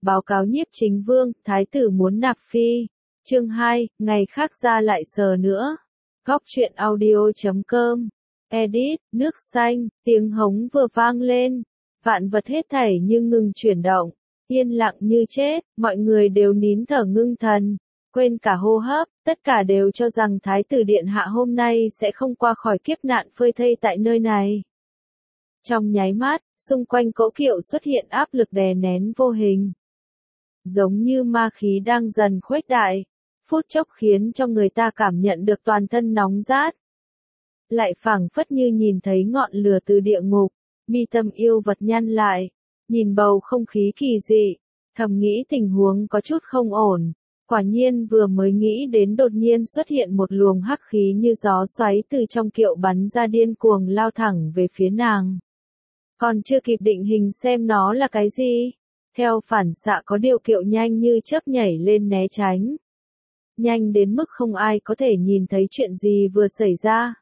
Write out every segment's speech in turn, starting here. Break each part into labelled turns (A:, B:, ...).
A: Báo cáo nhiếp chính vương, thái tử muốn nạp phi. Chương 2, ngày khác ra lại sờ nữa. Góc truyện audio.com. Edit, nước xanh, tiếng hống vừa vang lên. Vạn vật hết thảy như ngừng chuyển động. Yên lặng như chết, mọi người đều nín thở ngưng thần. Quên cả hô hấp, tất cả đều cho rằng thái tử điện hạ hôm nay sẽ không qua khỏi kiếp nạn phơi thây tại nơi này. Trong nháy mắt, xung quanh cỗ kiệu xuất hiện áp lực đè nén vô hình. Giống như ma khí đang dần khuếch đại, phút chốc khiến cho người ta cảm nhận được toàn thân nóng rát. Lại phảng phất như nhìn thấy ngọn lửa từ địa ngục, mi tâm yêu vật nhăn lại, nhìn bầu không khí kỳ dị, thầm nghĩ tình huống có chút không ổn. Quả nhiên vừa mới nghĩ đến đột nhiên xuất hiện một luồng hắc khí như gió xoáy từ trong kiệu bắn ra điên cuồng lao thẳng về phía nàng. Còn chưa kịp định hình xem nó là cái gì, theo phản xạ có điều kiệu nhanh như chớp nhảy lên né tránh. Nhanh đến mức không ai có thể nhìn thấy chuyện gì vừa xảy ra.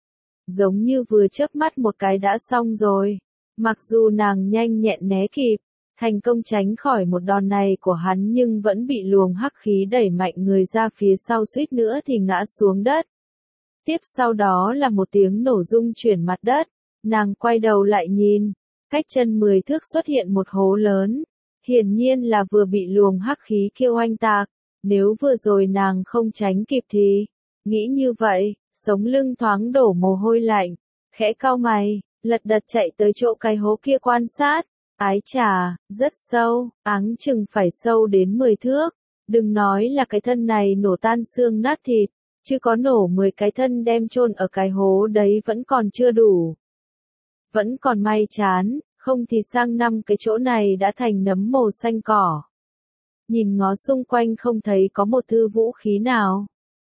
A: Giống như vừa chớp mắt một cái đã xong rồi. Mặc dù nàng nhanh nhẹn né kịp, thành công tránh khỏi một đòn này của hắn nhưng vẫn bị luồng hắc khí đẩy mạnh người ra phía sau suýt nữa thì ngã xuống đất. Tiếp sau đó là một tiếng nổ rung chuyển mặt đất, nàng quay đầu lại nhìn, cách chân 10 thước xuất hiện một hố lớn, hiển nhiên là vừa bị luồng hắc khí kia oanh tạc, nếu vừa rồi nàng không tránh kịp thì, nghĩ như vậy, sống lưng thoáng đổ mồ hôi lạnh, khẽ cau mày, lật đật chạy tới chỗ cái hố kia quan sát. Ái chà, rất sâu, áng chừng phải sâu đến 10 thước. Đừng nói là cái thân này nổ tan xương nát thịt, chứ có nổ 10 cái thân đem chôn ở cái hố đấy vẫn còn chưa đủ. Vẫn còn may chán, không thì sang năm cái chỗ này đã thành nấm mồ xanh cỏ. Nhìn ngó xung quanh không thấy có một thư vũ khí nào.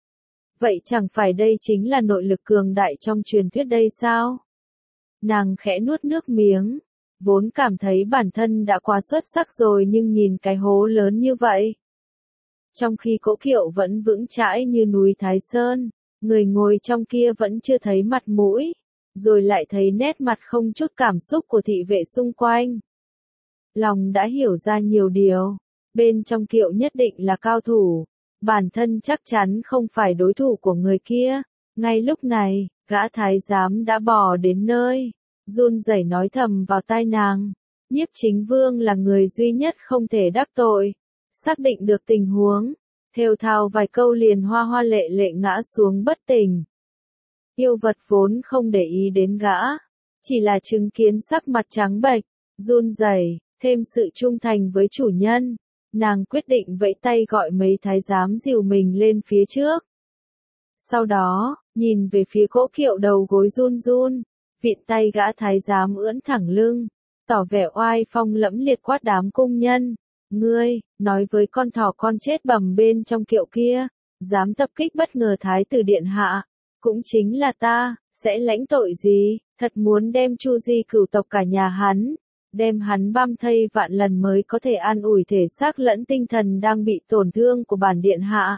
A: Vậy chẳng phải đây chính là nội lực cường đại trong truyền thuyết đây sao? Nàng khẽ nuốt nước miếng. Vốn cảm thấy bản thân đã quá xuất sắc rồi nhưng nhìn cái hố lớn như vậy. Trong khi cỗ kiệu vẫn vững chãi như núi Thái Sơn, người ngồi trong kia vẫn chưa thấy mặt mũi, rồi lại thấy nét mặt không chút cảm xúc của thị vệ xung quanh. Lòng đã hiểu ra nhiều điều, bên trong kiệu nhất định là cao thủ, bản thân chắc chắn không phải đối thủ của người kia. Ngay lúc này, gã thái giám đã bò đến nơi. Run rẩy nói thầm vào tai nàng, nhiếp chính vương là người duy nhất không thể đắc tội. Xác định được tình huống, thều thào vài câu liền hoa hoa lệ lệ ngã xuống bất tỉnh. Yêu vật vốn không để ý đến gã, chỉ là chứng kiến sắc mặt trắng bệch, run rẩy, thêm sự trung thành với chủ nhân. Nàng quyết định vẫy tay gọi mấy thái giám dìu mình lên phía trước. Sau đó, nhìn về phía cỗ kiệu đầu gối run run. Vịn tay gã thái giám ưỡn thẳng lưng, tỏ vẻ oai phong lẫm liệt quát đám cung nhân. Ngươi, nói với con thỏ con chết bầm bên trong kiệu kia, dám tập kích bất ngờ thái tử điện hạ, cũng chính là ta, sẽ lãnh tội gì, thật muốn đem chu di cửu tộc cả nhà hắn, đem hắn băm thây vạn lần mới có thể an ủi thể xác lẫn tinh thần đang bị tổn thương của bản điện hạ.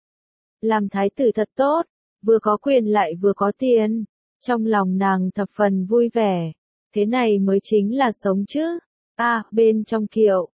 A: Làm thái tử thật tốt, vừa có quyền lại vừa có tiền. Trong lòng nàng thập phần vui vẻ, thế này mới chính là sống chứ. Bên trong kiệu,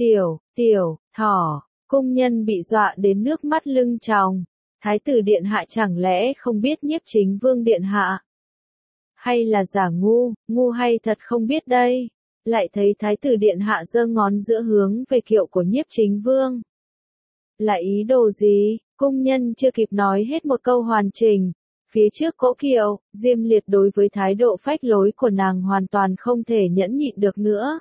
A: tiểu, thỏ, cung nhân bị dọa đến nước mắt lưng tròng. Thái tử điện hạ chẳng lẽ không biết nhiếp chính vương điện hạ? Hay là giả ngu hay thật không biết đây? Lại thấy thái tử điện hạ giơ ngón giữa hướng về kiệu của nhiếp chính vương. Là ý đồ gì? Cung nhân chưa kịp nói hết một câu hoàn chỉnh. Phía trước cỗ kiệu, Diêm Liệt đối với thái độ phách lối của nàng hoàn toàn không thể nhẫn nhịn được nữa.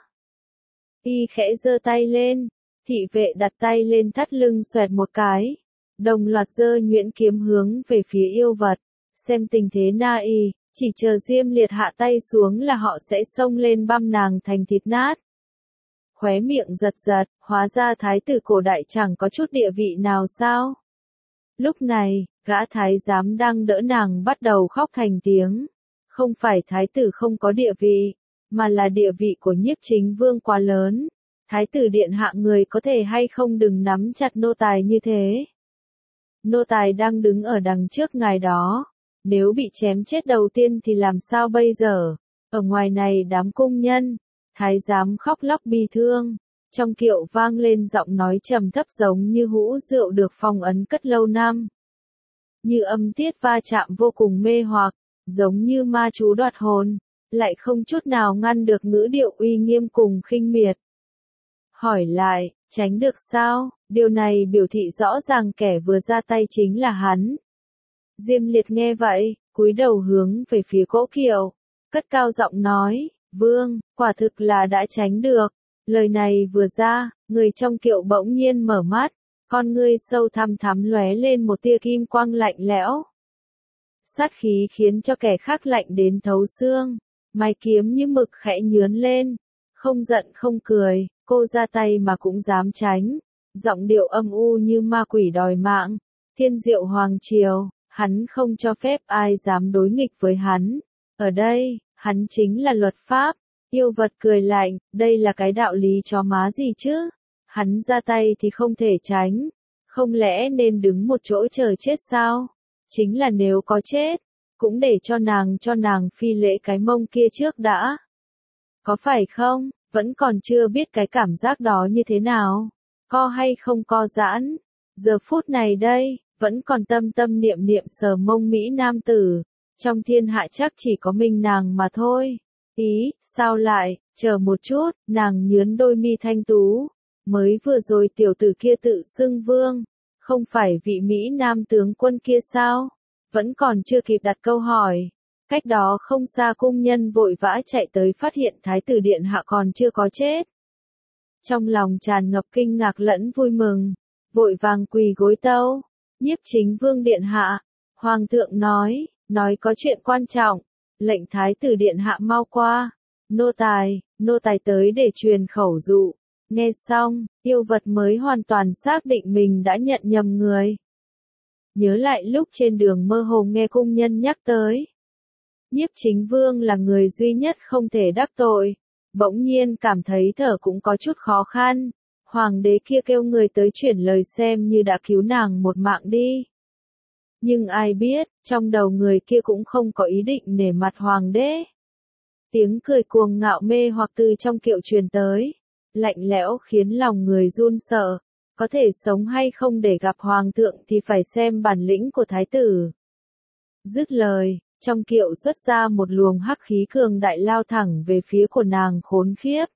A: Y khẽ giơ tay lên, thị vệ đặt tay lên thắt lưng xoẹt một cái, đồng loạt giơ nhuyễn kiếm hướng về phía yêu vật. Xem tình thế na y, chỉ chờ Diêm Liệt hạ tay xuống là họ sẽ xông lên băm nàng thành thịt nát. Khóe miệng giật giật, hóa ra thái tử cổ đại chẳng có chút địa vị nào sao? Lúc này, gã thái giám đang đỡ nàng bắt đầu khóc thành tiếng. Không phải thái tử không có địa vị, mà là địa vị của nhiếp chính vương quá lớn. Thái tử điện hạ người có thể hay không đừng nắm chặt nô tài như thế. Nô tài đang đứng ở đằng trước ngài đó. Nếu bị chém chết đầu tiên thì làm sao bây giờ? Ở ngoài này đám cung nhân, thái giám khóc lóc bi thương. Trong kiệu vang lên giọng nói trầm thấp giống như hũ rượu được phong ấn cất lâu năm. Như âm tiết va chạm vô cùng mê hoặc, giống như ma chú đoạt hồn, lại không chút nào ngăn được ngữ điệu uy nghiêm cùng khinh miệt. Hỏi lại, tránh được sao? Điều này biểu thị rõ ràng kẻ vừa ra tay chính là hắn. Diêm Liệt nghe vậy, cúi đầu hướng về phía cỗ kiệu, cất cao giọng nói, vương, quả thực là đã tránh được. Lời này vừa ra, người trong kiệu bỗng nhiên mở mắt, con ngươi sâu thăm thắm lóe lên một tia kim quang lạnh lẽo. Sát khí khiến cho kẻ khác lạnh đến thấu xương, mày kiếm như mực khẽ nhướn lên, không giận không cười, cô ra tay mà cũng dám tránh, giọng điệu âm u như ma quỷ đòi mạng, thiên diệu hoàng triều, hắn không cho phép ai dám đối nghịch với hắn, ở đây, hắn chính là luật pháp. Yêu vật cười lạnh, đây là cái đạo lý chó má gì chứ? Hắn ra tay thì không thể tránh, không lẽ nên đứng một chỗ chờ chết sao? Chính là nếu có chết, cũng để cho nàng phi lễ cái mông kia trước đã. Có phải không? Vẫn còn chưa biết cái cảm giác đó như thế nào? Co hay không co giãn? Giờ phút này đây, vẫn còn tâm tâm niệm niệm sờ mông Mỹ nam tử. Trong thiên hạ chắc chỉ có mình nàng mà thôi. Ý, sao lại, chờ một chút, nàng nhướn đôi mi thanh tú. Mới vừa rồi tiểu tử kia tự xưng vương, không phải vị Mỹ nam tướng quân kia sao? Vẫn còn chưa kịp đặt câu hỏi. Cách đó không xa cung nhân vội vã chạy tới phát hiện thái tử điện hạ còn chưa có chết. Trong lòng tràn ngập kinh ngạc lẫn vui mừng, vội vàng quỳ gối tâu. Nhiếp chính vương điện hạ, hoàng thượng nói có chuyện quan trọng. Lệnh thái tử điện hạ mau qua, nô tài tới để truyền khẩu dụ. Nghe xong, yêu vật mới hoàn toàn xác định mình đã nhận nhầm người. Nhớ lại lúc trên đường mơ hồ nghe cung nhân nhắc tới. Nhiếp chính vương là người duy nhất không thể đắc tội, bỗng nhiên cảm thấy thở cũng có chút khó khăn. Hoàng đế kia kêu người tới chuyển lời xem như đã cứu nàng một mạng đi. Nhưng ai biết, trong đầu người kia cũng không có ý định nể mặt hoàng đế. Tiếng cười cuồng ngạo mê hoặc từ trong kiệu truyền tới, lạnh lẽo khiến lòng người run sợ. Có thể sống hay không để gặp hoàng thượng thì phải xem bản lĩnh của thái tử. Dứt lời, trong kiệu xuất ra một luồng hắc khí cường đại lao thẳng về phía của nàng khốn khiếp.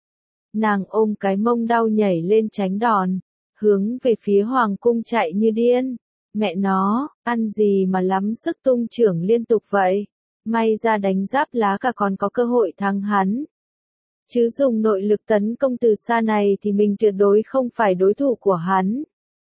A: Nàng ôm cái mông đau nhảy lên tránh đòn, hướng về phía hoàng cung chạy như điên. Mẹ nó, ăn gì mà lắm sức tung trưởng liên tục vậy? May ra đánh giáp lá cả còn có cơ hội thắng hắn. Chứ dùng nội lực tấn công từ xa này thì mình tuyệt đối không phải đối thủ của hắn.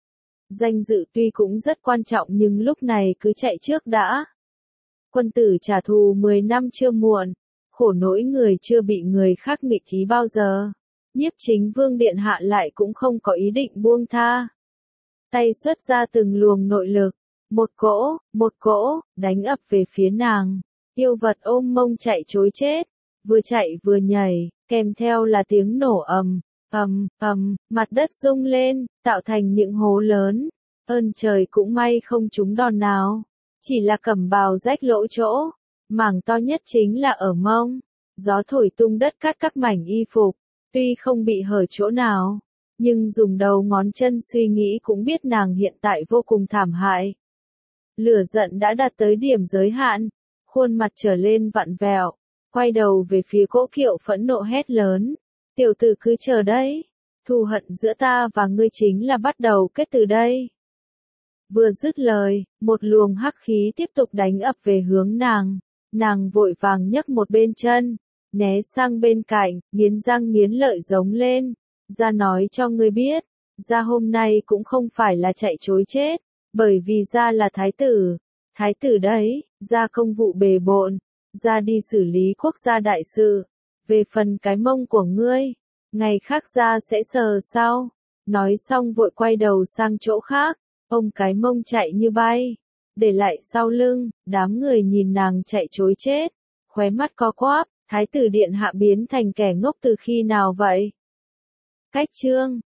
A: Danh dự tuy cũng rất quan trọng nhưng lúc này cứ chạy trước đã. Quân tử trả thù 10 năm chưa muộn, khổ nỗi người chưa bị người khác nghịch trí bao giờ. Nhiếp chính vương điện hạ lại cũng không có ý định buông tha. Tay xuất ra từng luồng nội lực, một cỗ, đánh ập về phía nàng. Yêu vật ôm mông chạy trối chết, vừa chạy vừa nhảy, kèm theo là tiếng nổ mặt đất rung lên, tạo thành những hố lớn. Ơn trời cũng may không trúng đòn nào, chỉ là cẩm bào rách lỗ chỗ, mảng to nhất chính là ở mông. Gió thổi tung đất cắt các mảnh y phục, tuy không bị hở chỗ nào, nhưng dùng đầu ngón chân suy nghĩ cũng biết nàng hiện tại vô cùng thảm hại. Lửa giận đã đạt tới điểm giới hạn, khuôn mặt trở lên vặn vẹo, quay đầu về phía cỗ kiệu phẫn nộ hét lớn. Tiểu tử cứ chờ đấy, thù hận giữa ta và ngươi chính là bắt đầu kết từ đây. Vừa dứt lời, một luồng hắc khí tiếp tục đánh ập về hướng nàng vội vàng nhấc một bên chân, né sang bên cạnh, nghiến răng nghiến lợi giống lên. Ra nói cho ngươi biết, ra hôm nay cũng không phải là chạy trối chết, bởi vì ra là thái tử đấy, ra công vụ bề bộn, ra đi xử lý quốc gia đại sự, về phần cái mông của ngươi, ngày khác ra sẽ sờ sau. Nói xong vội quay đầu sang chỗ khác, ôm cái mông chạy như bay, để lại sau lưng, đám người nhìn nàng chạy trối chết, khóe mắt co quắp, thái tử điện hạ biến thành kẻ ngốc từ khi nào vậy? Cách chương